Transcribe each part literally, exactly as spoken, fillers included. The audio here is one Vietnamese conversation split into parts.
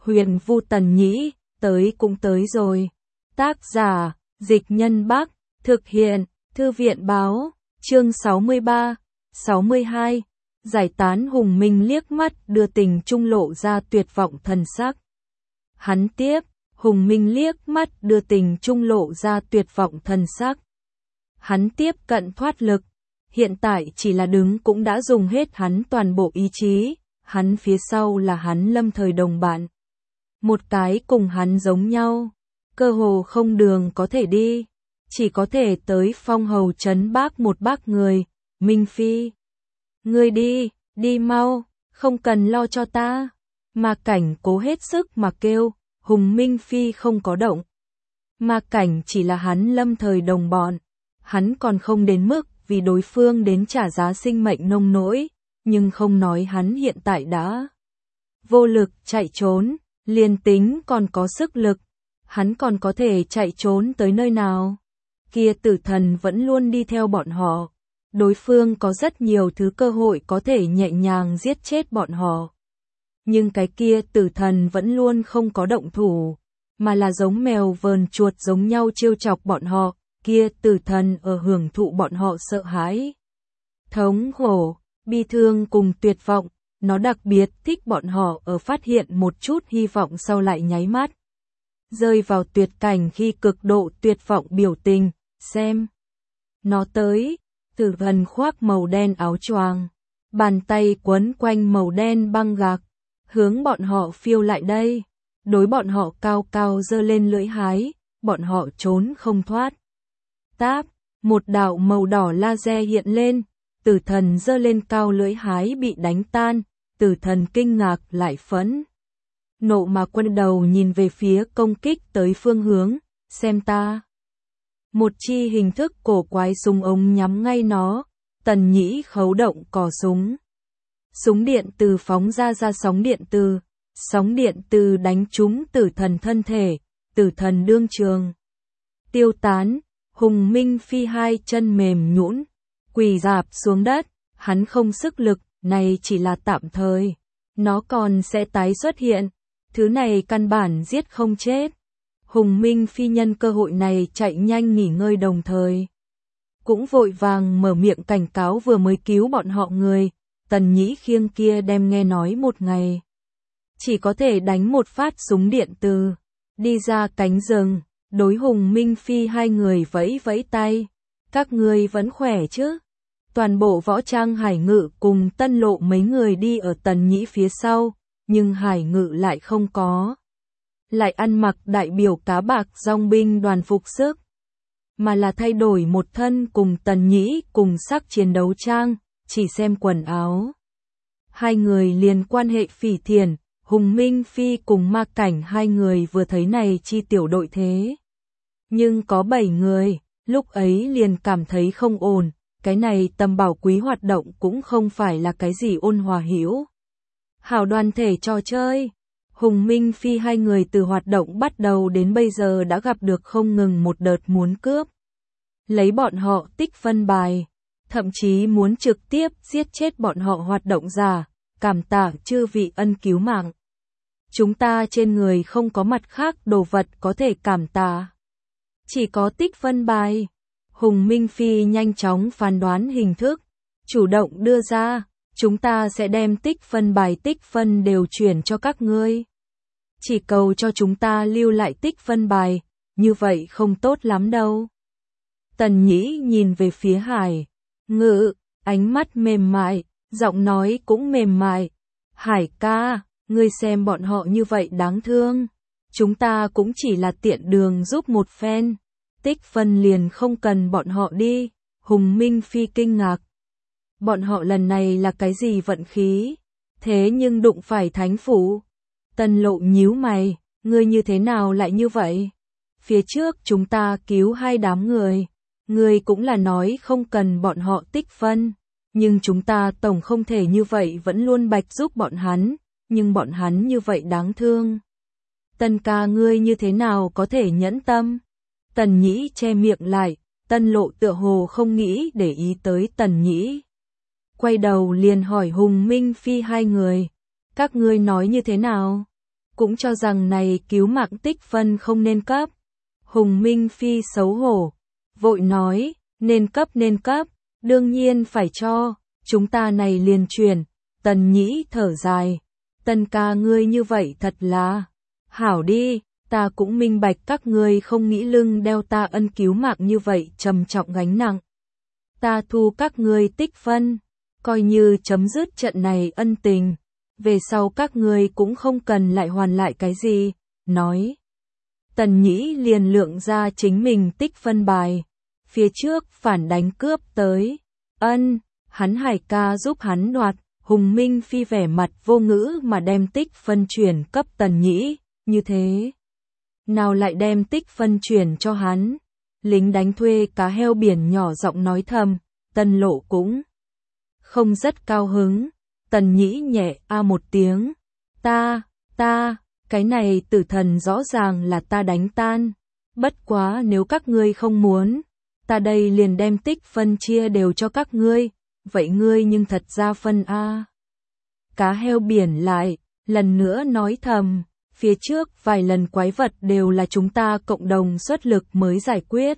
Huyền Vu Tần Nhĩ, tới cũng tới rồi. Tác giả, Dịch Nhân Bắc, thực hiện, Thư viện Báo, chương sáu mươi ba, sáu mươi hai, giải tán. Hùng Minh liếc mắt đưa tình trung lộ ra tuyệt vọng thần sắc. Hắn tiếp, Hùng Minh liếc mắt đưa tình trung lộ ra tuyệt vọng thần sắc. Hắn tiếp cận thoát lực, hiện tại chỉ là đứng cũng đã dùng hết hắn toàn bộ ý chí, hắn phía sau là hắn lâm thời đồng bạn. Một cái cùng hắn giống nhau, cơ hồ không đường có thể đi, chỉ có thể tới Phong Hầu trấn bác một bác người, Minh Phi. Ngươi đi, đi mau, không cần lo cho ta. Mà Cảnh cố hết sức mà kêu, Hùng Minh Phi không có động. Mà Cảnh chỉ là hắn lâm thời đồng bọn, hắn còn không đến mức vì đối phương đến trả giá sinh mệnh nông nỗi, nhưng không nói hắn hiện tại đã vô lực chạy trốn, liền tính còn có sức lực, hắn còn có thể chạy trốn tới nơi nào. Kia tử thần vẫn luôn đi theo bọn họ, đối phương có rất nhiều thứ cơ hội có thể nhẹ nhàng giết chết bọn họ. Nhưng cái kia tử thần vẫn luôn không có động thủ, mà là giống mèo vờn chuột giống nhau trêu chọc bọn họ, kia tử thần ở hưởng thụ bọn họ sợ hãi, thống khổ, bi thương cùng tuyệt vọng, nó đặc biệt thích bọn họ ở phát hiện một chút hy vọng sau lại nháy mắt. Rơi vào tuyệt cảnh khi cực độ tuyệt vọng biểu tình, xem. Nó tới, tử thần khoác màu đen áo choàng, bàn tay quấn quanh màu đen băng gạc, hướng bọn họ phiêu lại đây, đối bọn họ cao cao giơ lên lưỡi hái, bọn họ trốn không thoát. Táp, một đạo màu đỏ laser hiện lên, tử thần giơ lên cao lưỡi hái bị đánh tan, tử thần kinh ngạc lại phẫn nộ mà quay đầu nhìn về phía công kích tới phương hướng, xem ta. Một chi hình thức cổ quái súng ống nhắm ngay nó, Tần Nhĩ khấu động cò súng. Súng điện từ phóng ra ra sóng điện từ, sóng điện từ đánh trúng tử thần thân thể, tử thần đương trường tiêu tán. Hùng Minh Phi hai chân mềm nhũn, quỳ rạp xuống đất, hắn không sức lực, này chỉ là tạm thời, nó còn sẽ tái xuất hiện, thứ này căn bản giết không chết. Hùng Minh Phi nhân cơ hội này chạy nhanh nghỉ ngơi đồng thời, cũng vội vàng mở miệng cảnh cáo vừa mới cứu bọn họ người, Tần Nhĩ khiêng kia đem nghe nói một ngày, chỉ có thể đánh một phát súng điện từ, đi ra cánh rừng. Đối Hùng Minh Phi hai người vẫy vẫy tay, các ngươi vẫn khỏe chứ? Toàn bộ võ trang Hải Ngự cùng Tân Lộ mấy người đi ở Tần Nhĩ phía sau, nhưng Hải Ngự lại không có. Lại ăn mặc đại biểu cá bạc dòng binh đoàn phục sức, mà là thay đổi một thân cùng Tần Nhĩ cùng sắc chiến đấu trang, chỉ xem quần áo. Hai người liền quan hệ phỉ thiền, Hùng Minh Phi cùng Ma Cảnh hai người vừa thấy này chi tiểu đội thế. Nhưng có bảy người, lúc ấy liền cảm thấy không ổn, cái này tầm bảo quý hoạt động cũng không phải là cái gì ôn hòa hữu hảo đoàn thể trò chơi. Hùng Minh Phi hai người từ hoạt động bắt đầu đến bây giờ đã gặp được không ngừng một đợt muốn cướp lấy bọn họ tích phân bài, thậm chí muốn trực tiếp giết chết bọn họ hoạt động giả, cảm tạ chư vị ân cứu mạng. Chúng ta trên người không có mặt khác đồ vật có thể cảm tạ, chỉ có tích phân bài. Hùng Minh Phi nhanh chóng phán đoán hình thức, chủ động đưa ra, chúng ta sẽ đem tích phân bài tích phân đều chuyển cho các ngươi. Chỉ cầu cho chúng ta lưu lại tích phân bài, như vậy không tốt lắm đâu. Tần Nhĩ nhìn về phía Hải Ngự, ánh mắt mềm mại, giọng nói cũng mềm mại. Hải ca, ngươi xem bọn họ như vậy đáng thương, chúng ta cũng chỉ là tiện đường giúp một phen, tích phân liền không cần bọn họ đi. Hùng Minh Phi kinh ngạc, bọn họ lần này là cái gì vận khí, thế nhưng đụng phải thánh phủ. Tân Lộ nhíu mày, ngươi như thế nào lại như vậy? Phía trước chúng ta cứu hai đám người, ngươi cũng là nói không cần bọn họ tích phân, nhưng chúng ta tổng không thể như vậy vẫn luôn bạch giúp bọn hắn, nhưng bọn hắn như vậy đáng thương. Tân ca ngươi như thế nào có thể nhẫn tâm? Tần Nhĩ che miệng lại, Tân Lộ tựa hồ không nghĩ để ý tới Tần Nhĩ. Quay đầu liền hỏi Hùng Minh Phi hai người, các ngươi nói như thế nào? cũng cho rằng này cứu mạng tích phân không nên cấp. Hùng Minh Phi xấu hổ, vội nói, nên cấp nên cấp, đương nhiên phải cho, chúng ta này liền truyền. Tần Nhĩ thở dài, Tần ca ngươi như vậy thật là, hảo đi, ta cũng minh bạch các ngươi không nghĩ lưng đeo ta ân cứu mạng như vậy trầm trọng gánh nặng. Ta thu các ngươi tích phân, coi như chấm dứt trận này ân tình, về sau các ngươi cũng không cần lại hoàn lại cái gì, nói. Tần Nhĩ liền lượng ra chính mình tích phân bài, phía trước phản đánh cướp tới, ân, hắn Hải ca giúp hắn đoạt. Hùng Minh Phi vẻ mặt vô ngữ mà đem tích phân chuyển cấp Tần Nhĩ, như thế. Nào lại đem tích phân chuyển cho hắn. Lính đánh thuê cá heo biển nhỏ giọng nói thầm, Tần Lộ cũng không rất cao hứng. Tần Nhĩ nhẹ a một tiếng, ta, ta, cái này tử thần rõ ràng là ta đánh tan. Bất quá nếu các ngươi không muốn, ta đây liền đem tích phân chia đều cho các ngươi. Vậy ngươi nhưng thật ra phân A. Cá heo biển lại, lần nữa nói thầm, phía trước vài lần quái vật đều là chúng ta cộng đồng xuất lực mới giải quyết.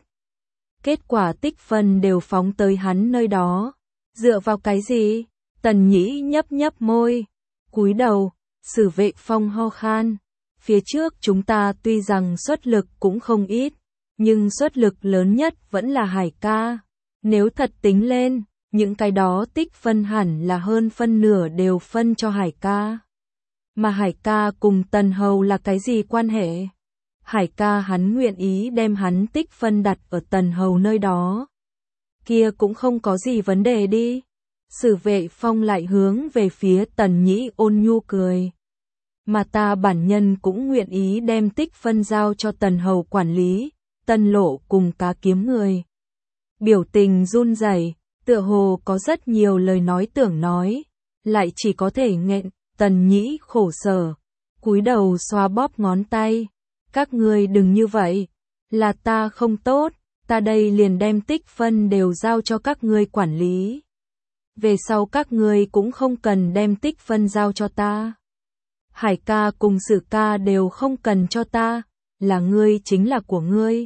Kết quả tích phân đều phóng tới hắn nơi đó. Dựa vào cái gì? Tần Nhĩ nhấp nhấp môi, cúi đầu, Sử Vệ Phong ho khan. Phía trước chúng ta tuy rằng xuất lực cũng không ít, nhưng xuất lực lớn nhất vẫn là Hải ca. Nếu thật tính lên, những cái đó tích phân hẳn là hơn phân nửa đều phân cho Hải ca. Mà Hải ca cùng Tần Hầu là cái gì quan hệ? Hải ca hắn nguyện ý đem hắn tích phân đặt ở Tần Hầu nơi đó. Kia cũng không có gì vấn đề đi. Sử Vệ Phong lại hướng về phía Tần Nhĩ ôn nhu cười. Mà ta bản nhân cũng nguyện ý đem tích phân giao cho Tần Hầu quản lý. Tần Lộ cùng cá kiếm người. Biểu tình run rẩy. Tựa hồ có rất nhiều lời nói tưởng nói, lại chỉ có thể nghẹn. Tần Nhĩ khổ sở, cúi đầu xoa bóp ngón tay. Các ngươi đừng như vậy, là ta không tốt, ta đây liền đem tích phân đều giao cho các ngươi quản lý. Về sau các ngươi cũng không cần đem tích phân giao cho ta. Hải ca cùng Sử ca đều không cần cho ta, là ngươi chính là của ngươi.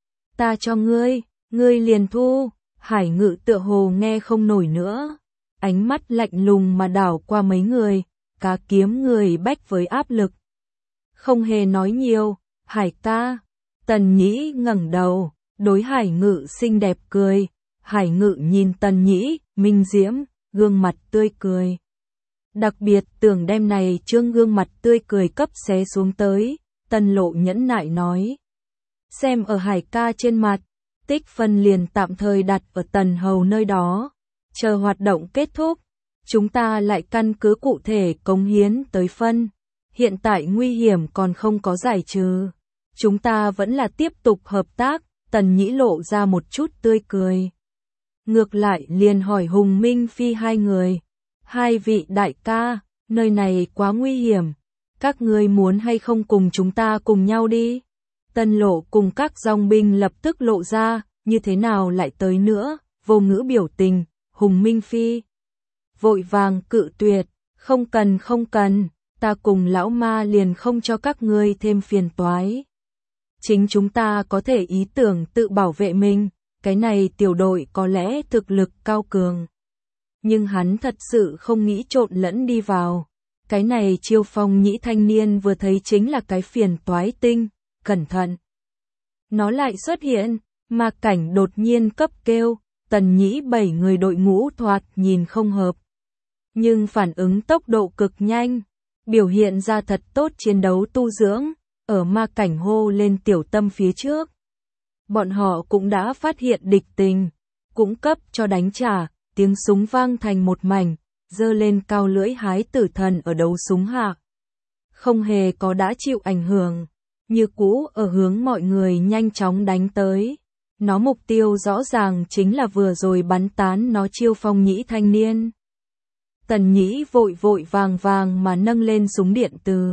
Ta cho ngươi, ngươi liền thu. Hải Ngự tựa hồ nghe không nổi nữa, ánh mắt lạnh lùng mà đảo qua mấy người, cá kiếm người bách với áp lực. Không hề nói nhiều, Hải ca. Tần Nhĩ ngẩng đầu, đối Hải Ngự xinh đẹp cười. Hải Ngự nhìn Tần Nhĩ, minh diễm, gương mặt tươi cười. Đặc biệt tưởng đem này trương gương mặt tươi cười cấp xé xuống tới. Tần Lộ nhẫn nại nói, xem ở Hải ca trên mặt. Tích phân liền tạm thời đặt ở Tần Hầu nơi đó. Chờ hoạt động kết thúc, chúng ta lại căn cứ cụ thể cống hiến tới phân. Hiện tại nguy hiểm còn không có giải trừ. Chúng ta vẫn là tiếp tục hợp tác. Tần Nhĩ lộ ra một chút tươi cười. Ngược lại liền hỏi Hùng Minh Phi hai người. Hai vị đại ca, nơi này quá nguy hiểm. Các ngươi muốn hay không cùng chúng ta cùng nhau đi? Tần Lộ cùng các dòng binh lập tức lộ ra, như thế nào lại tới nữa, vô ngữ biểu tình. Hùng Minh Phi vội vàng cự tuyệt, không cần không cần, ta cùng lão ma liền không cho các ngươi thêm phiền toái. Chính chúng ta có thể ý tưởng tự bảo vệ mình, cái này tiểu đội có lẽ thực lực cao cường. Nhưng hắn thật sự không nghĩ trộn lẫn đi vào. Cái này Chiêu Phong Nhĩ thanh niên vừa thấy chính là cái phiền toái tinh, cẩn thận. Nó lại xuất hiện, mà cảnh đột nhiên cấp kêu, Tần Nhĩ bảy người đội ngũ thoạt nhìn không hợp. Nhưng phản ứng tốc độ cực nhanh, biểu hiện ra thật tốt chiến đấu tu dưỡng, ở ma cảnh hô lên tiểu tâm phía trước. Bọn họ cũng đã phát hiện địch tình, cũng cấp cho đánh trả, tiếng súng vang thành một mảnh, giơ lên cao lưỡi hái tử thần ở đấu súng hạ. Không hề có đã chịu ảnh hưởng, như cũ ở hướng mọi người nhanh chóng đánh tới. Nó mục tiêu rõ ràng chính là vừa rồi bắn tán nó Chiêu Phong Nhĩ thanh niên. Tần Nhĩ vội vội vàng vàng mà nâng lên súng điện từ.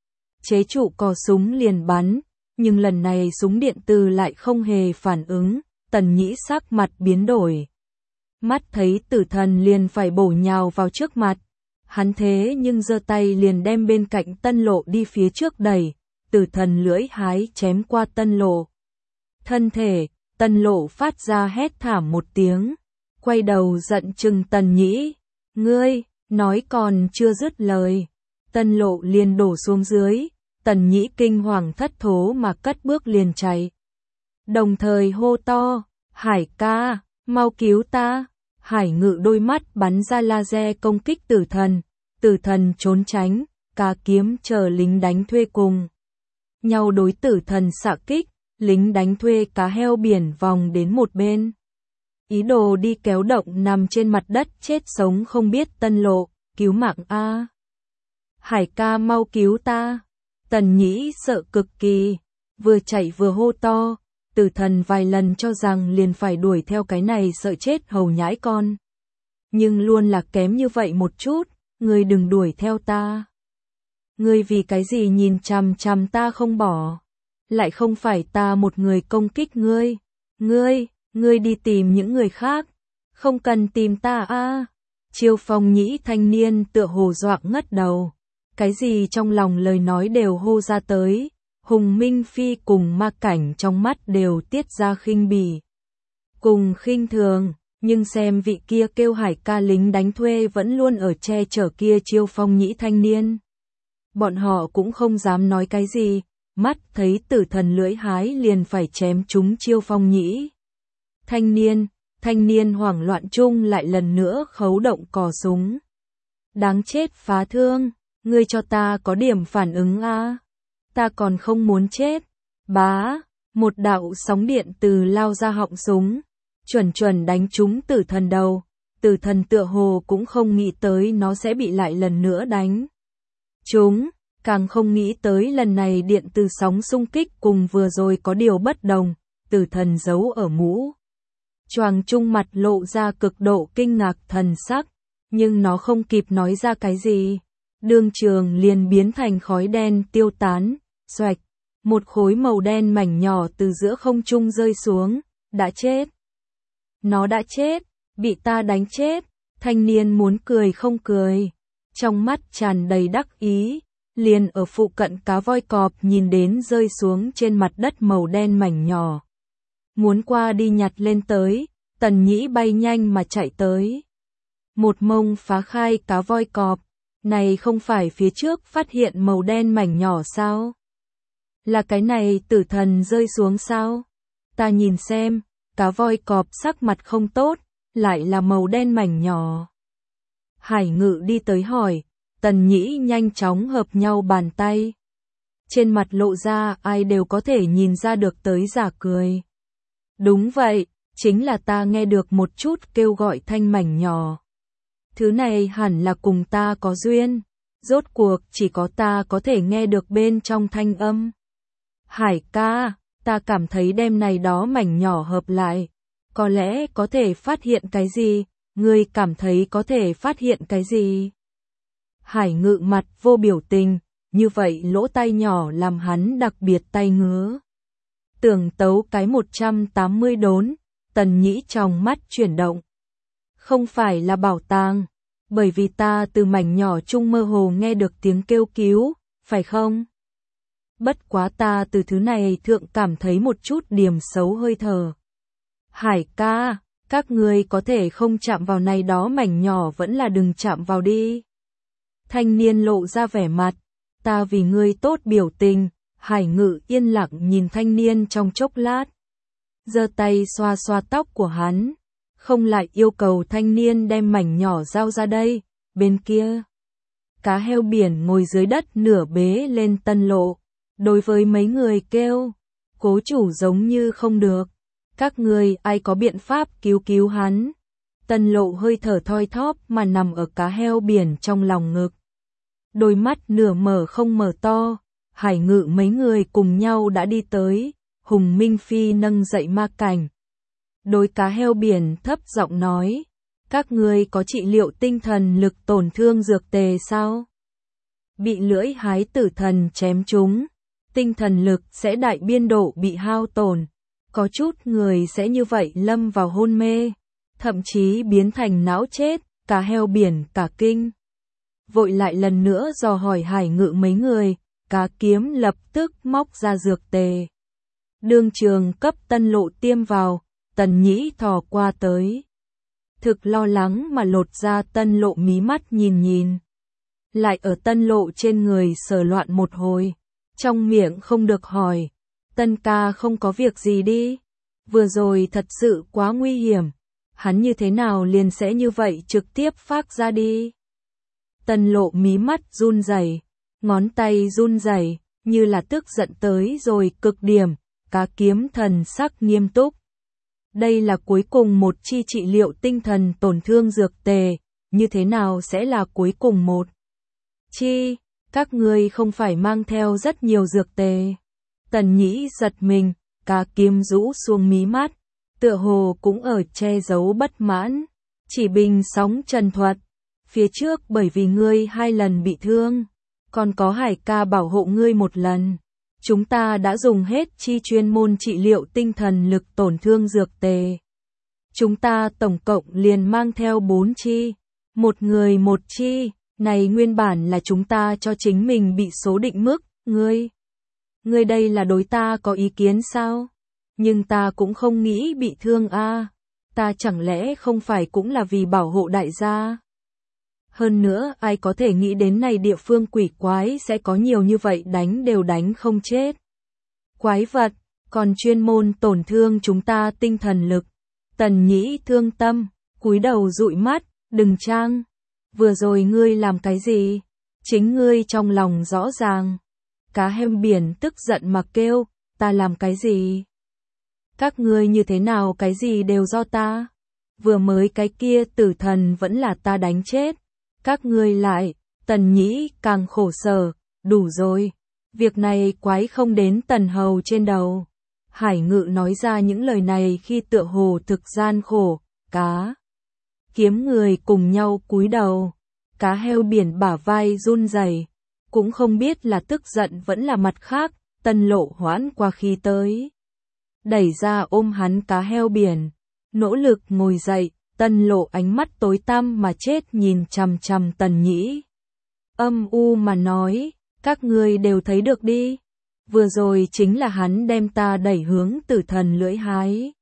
Chế trụ cò súng liền bắn, nhưng lần này súng điện từ lại không hề phản ứng, Tần Nhĩ sắc mặt biến đổi. Mắt thấy tử thần liền phải bổ nhào vào trước mặt, Hắn thế nhưng giơ tay liền đem bên cạnh Tân Lộ đi phía trước đẩy, Tử Thần lưỡi hái chém qua Tân Lộ. Thân thể, Tân Lộ phát ra hét thảm một tiếng, quay đầu giận chừng Tần Nhĩ, ngươi, nói còn chưa dứt lời. Tân Lộ liền đổ xuống dưới, Tần Nhĩ kinh hoàng thất thố mà cất bước liền chạy. Đồng thời hô to, Hải ca, mau cứu ta. Hải Ngự đôi mắt bắn ra laser công kích Tử Thần, Tử Thần trốn tránh, Cá Kiếm chờ lính đánh thuê cùng nhau đối Tử Thần xạ kích, lính đánh thuê cá heo biển vòng đến một bên. Ý đồ đi kéo động nằm trên mặt đất chết sống không biết Tân Lộ, cứu mạng a. Hải ca mau cứu ta. Tần Nhĩ sợ cực kỳ, vừa chạy vừa hô to, Tử Thần vài lần cho rằng liền phải đuổi theo cái này sợ chết hầu nhãi con. Nhưng luôn là kém như vậy một chút, ngươi đừng đuổi theo ta. Ngươi vì cái gì nhìn chằm chằm ta không bỏ? Lại không phải ta một người công kích ngươi. Ngươi, ngươi đi tìm những người khác, không cần tìm ta a. À. Chiêu Phong Nhĩ thanh niên tựa hồ doạng ngất đầu, cái gì trong lòng lời nói đều hô ra tới. Hùng Minh Phi cùng Ma Cảnh trong mắt đều tiết ra khinh bỉ, cùng khinh thường, nhưng xem vị kia kêu Hải ca lính đánh thuê vẫn luôn ở che chở kia Chiêu Phong Nhĩ thanh niên. Bọn họ cũng không dám nói cái gì, mắt thấy Tử Thần lưỡi hái liền phải chém trúng Chiêu Phong Nhĩ. Thanh niên, thanh niên hoảng loạn chung lại lần nữa khấu động cò súng. Đáng chết phá thương, ngươi cho ta có điểm phản ứng a. À? Ta còn không muốn chết. Bá, một đạo sóng điện từ lao ra họng súng, chuẩn chuẩn đánh trúng Tử Thần đầu. Tử Thần tựa hồ cũng không nghĩ tới nó sẽ bị lại lần nữa đánh trúng, càng không nghĩ tới lần này điện từ sóng xung kích cùng vừa rồi có điều bất đồng. Tử Thần giấu ở mũ choàng trung mặt lộ ra cực độ kinh ngạc thần sắc, nhưng nó không kịp nói ra cái gì. Đương trường liền biến thành khói đen tiêu tán, xoạch, một khối màu đen mảnh nhỏ từ giữa không trung rơi xuống, đã chết. Nó đã chết, bị ta đánh chết. Thanh niên muốn cười không cười, trong mắt tràn đầy đắc ý, liền ở phụ cận cá voi cọp nhìn đến rơi xuống trên mặt đất màu đen mảnh nhỏ. Muốn qua đi nhặt lên tới, Tần Nhĩ bay nhanh mà chạy tới. Một mông phá khai cá voi cọp. Này không phải phía trước phát hiện màu đen mảnh nhỏ sao? Là cái này Tử Thần rơi xuống sao? Ta nhìn xem, cá voi cọp sắc mặt không tốt, lại là màu đen mảnh nhỏ. Hải Ngự đi tới hỏi, Tần Nhĩ nhanh chóng hợp nhau bàn tay. Trên mặt lộ ra ai đều có thể nhìn ra được tới giả cười. Đúng vậy, chính là ta nghe được một chút kêu gọi thanh mảnh nhỏ. Thứ này hẳn là cùng ta có duyên, rốt cuộc chỉ có ta có thể nghe được bên trong thanh âm. Hải ca, ta cảm thấy đêm này đó mảnh nhỏ hợp lại, có lẽ có thể phát hiện cái gì, ngươi cảm thấy có thể phát hiện cái gì? Hải Ngự mặt vô biểu tình, như vậy lỗ tai nhỏ làm hắn đặc biệt tay ngứa. Tưởng tấu cái một trăm tám mươi đốn, Tần Nhĩ trong mắt chuyển động. Không phải là bảo tàng, bởi vì ta từ mảnh nhỏ chung mơ hồ nghe được tiếng kêu cứu, phải không? Bất quá ta từ thứ này thượng cảm thấy một chút điểm xấu hơi thở. Hải ca, các ngươi có thể không chạm vào này đó mảnh nhỏ vẫn là đừng chạm vào đi. Thanh niên lộ ra vẻ mặt, ta vì ngươi tốt biểu tình. Hải Ngự yên lặng nhìn thanh niên trong chốc lát, giơ tay xoa xoa tóc của hắn, không lại yêu cầu thanh niên đem mảnh nhỏ giao ra đây. Bên kia, cá heo biển ngồi dưới đất nửa bế lên Tân Lộ, đối với mấy người kêu, cố chủ giống như không được, các người ai có biện pháp cứu cứu hắn. Tân Lộ hơi thở thoi thóp mà nằm ở cá heo biển trong lòng ngực, đôi mắt nửa mở không mở to. Hải Ngự mấy người cùng nhau đã đi tới, Hùng Minh Phi nâng dậy Ma Cảnh. Đối cá heo biển thấp giọng nói, các ngươi có trị liệu tinh thần lực tổn thương dược tề sao? Bị lưỡi hái Tử Thần chém trúng, tinh thần lực sẽ đại biên độ bị hao tổn, có chút người sẽ như vậy lâm vào hôn mê, thậm chí biến thành não chết. Cá heo biển cả kinh. vội lại lần nữa dò hỏi Hải Ngự mấy người, Cá Kiếm lập tức móc ra dược tề. Đương trường cấp Tân Lộ tiêm vào, Tần Nhĩ thò qua tới. Thực lo lắng mà lột ra Tân Lộ mí mắt nhìn nhìn. Lại ở Tân Lộ trên người sờ loạn một hồi. Trong miệng không được hỏi. Tân ca không có việc gì đi. Vừa rồi thật sự quá nguy hiểm. Hắn như thế nào liền sẽ như vậy trực tiếp phát ra đi. Tân Lộ mí mắt run rẩy, ngón tay run rẩy, như là tức giận tới rồi cực điểm. Cá Kiếm thần sắc nghiêm túc. Đây là cuối cùng một chi trị liệu tinh thần tổn thương dược tề, như thế nào sẽ là cuối cùng một chi, các ngươi không phải mang theo rất nhiều dược tề. Tần Nhĩ giật mình, Cá Kiếm rũ xuống mí mắt, tựa hồ cũng ở che giấu bất mãn, chỉ bình sóng trần thuật, phía trước bởi vì ngươi hai lần bị thương, còn có Hải ca bảo hộ ngươi một lần. Chúng ta đã dùng hết chi chuyên môn trị liệu tinh thần lực tổn thương dược tề. Chúng ta tổng cộng liền mang theo bốn chi. Một người một chi, này nguyên bản là chúng ta cho chính mình bị số định mức, ngươi. Ngươi đây là đối ta có ý kiến sao? Nhưng ta cũng không nghĩ bị thương a. Ta chẳng lẽ không phải cũng là vì bảo hộ đại gia? Hơn nữa, ai có thể nghĩ đến này địa phương quỷ quái sẽ có nhiều như vậy đánh đều đánh không chết. Quái vật, còn chuyên môn tổn thương chúng ta tinh thần lực. Tần Nhĩ thương tâm, cúi đầu dụi mắt, đừng trang. Vừa rồi ngươi làm cái gì? Chính ngươi trong lòng rõ ràng. Cá Hêm Biển tức giận mà kêu, ta làm cái gì? Các ngươi như thế nào cái gì đều do ta? Vừa mới cái kia tử thần vẫn là ta đánh chết. Các ngươi lại, Tần Nhĩ càng khổ sở, đủ rồi. Việc này quái không đến Tần Hầu trên đầu. Hải Ngự nói ra những lời này khi tựa hồ thực gian khổ, Cá Kiếm người cùng nhau cúi đầu. Cá Heo Biển bả vai run rẩy, cũng không biết là tức giận vẫn là mặt khác. Tân Lộ hoãn qua khi tới, đẩy ra ôm hắn Cá Heo Biển, nỗ lực ngồi dậy. Tân Lộ ánh mắt tối tăm mà chết nhìn chằm chằm Tần Nhĩ. Âm u mà nói, các ngươi đều thấy được đi. Vừa rồi chính là hắn đem ta đẩy hướng tử thần lưỡi hái.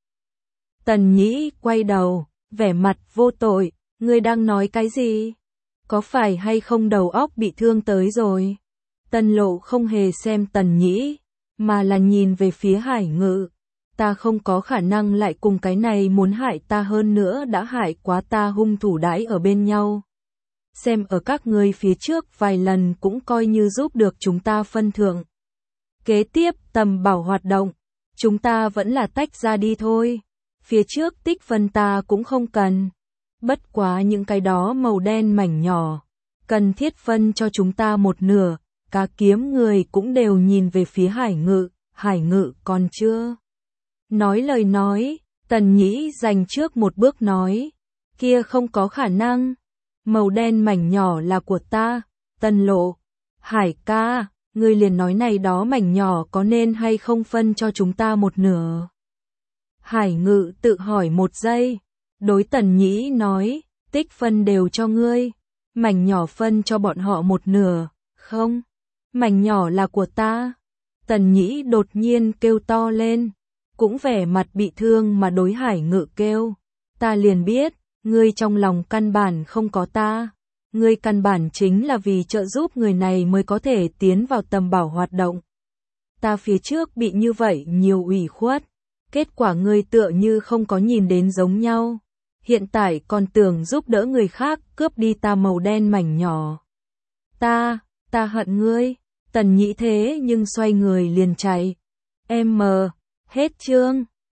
Tần Nhĩ quay đầu, vẻ mặt vô tội, ngươi đang nói cái gì? Có phải hay không đầu óc bị thương tới rồi? Tân Lộ không hề xem Tần Nhĩ, mà là nhìn về phía Hải Ngự. Ta không có khả năng lại cùng cái này muốn hại ta hơn nữa đã hại quá ta hung thủ đãi ở bên nhau. Xem ở các ngươi phía trước vài lần cũng coi như giúp được chúng ta phân thưởng. Kế tiếp tầm bảo hoạt động, chúng ta vẫn là tách ra đi thôi. Phía trước tích phân ta cũng không cần. Bất quá những cái đó màu đen mảnh nhỏ, cần thiết phân cho chúng ta một nửa. Cá Kiếm người cũng đều nhìn về phía Hải Ngự, Hải Ngự còn chưa nói lời nói. Tần Nhĩ dành trước một bước nói, kia không có khả năng, màu đen mảnh nhỏ là của ta. Tân Lộ, Hải ca, ngươi liền nói này đó mảnh nhỏ có nên hay không phân cho chúng ta một nửa. Hải Ngự tự hỏi một giây, đối Tần Nhĩ nói, tích phân đều cho ngươi, mảnh nhỏ phân cho bọn họ một nửa. Không, mảnh nhỏ là của ta. Tần Nhĩ đột nhiên kêu to lên, cũng vẻ mặt bị thương mà đối Hải Ngự kêu, ta liền biết, ngươi trong lòng căn bản không có ta. Ngươi căn bản chính là vì trợ giúp người này mới có thể tiến vào tầm bảo hoạt động. Ta phía trước bị như vậy nhiều ủy khuất, kết quả ngươi tựa như không có nhìn đến giống nhau. Hiện tại còn tưởng giúp đỡ người khác cướp đi ta màu đen mảnh nhỏ. Ta, ta hận ngươi. Tần Nhĩ thế nhưng xoay người liền chạy. Em mờ, hết chương.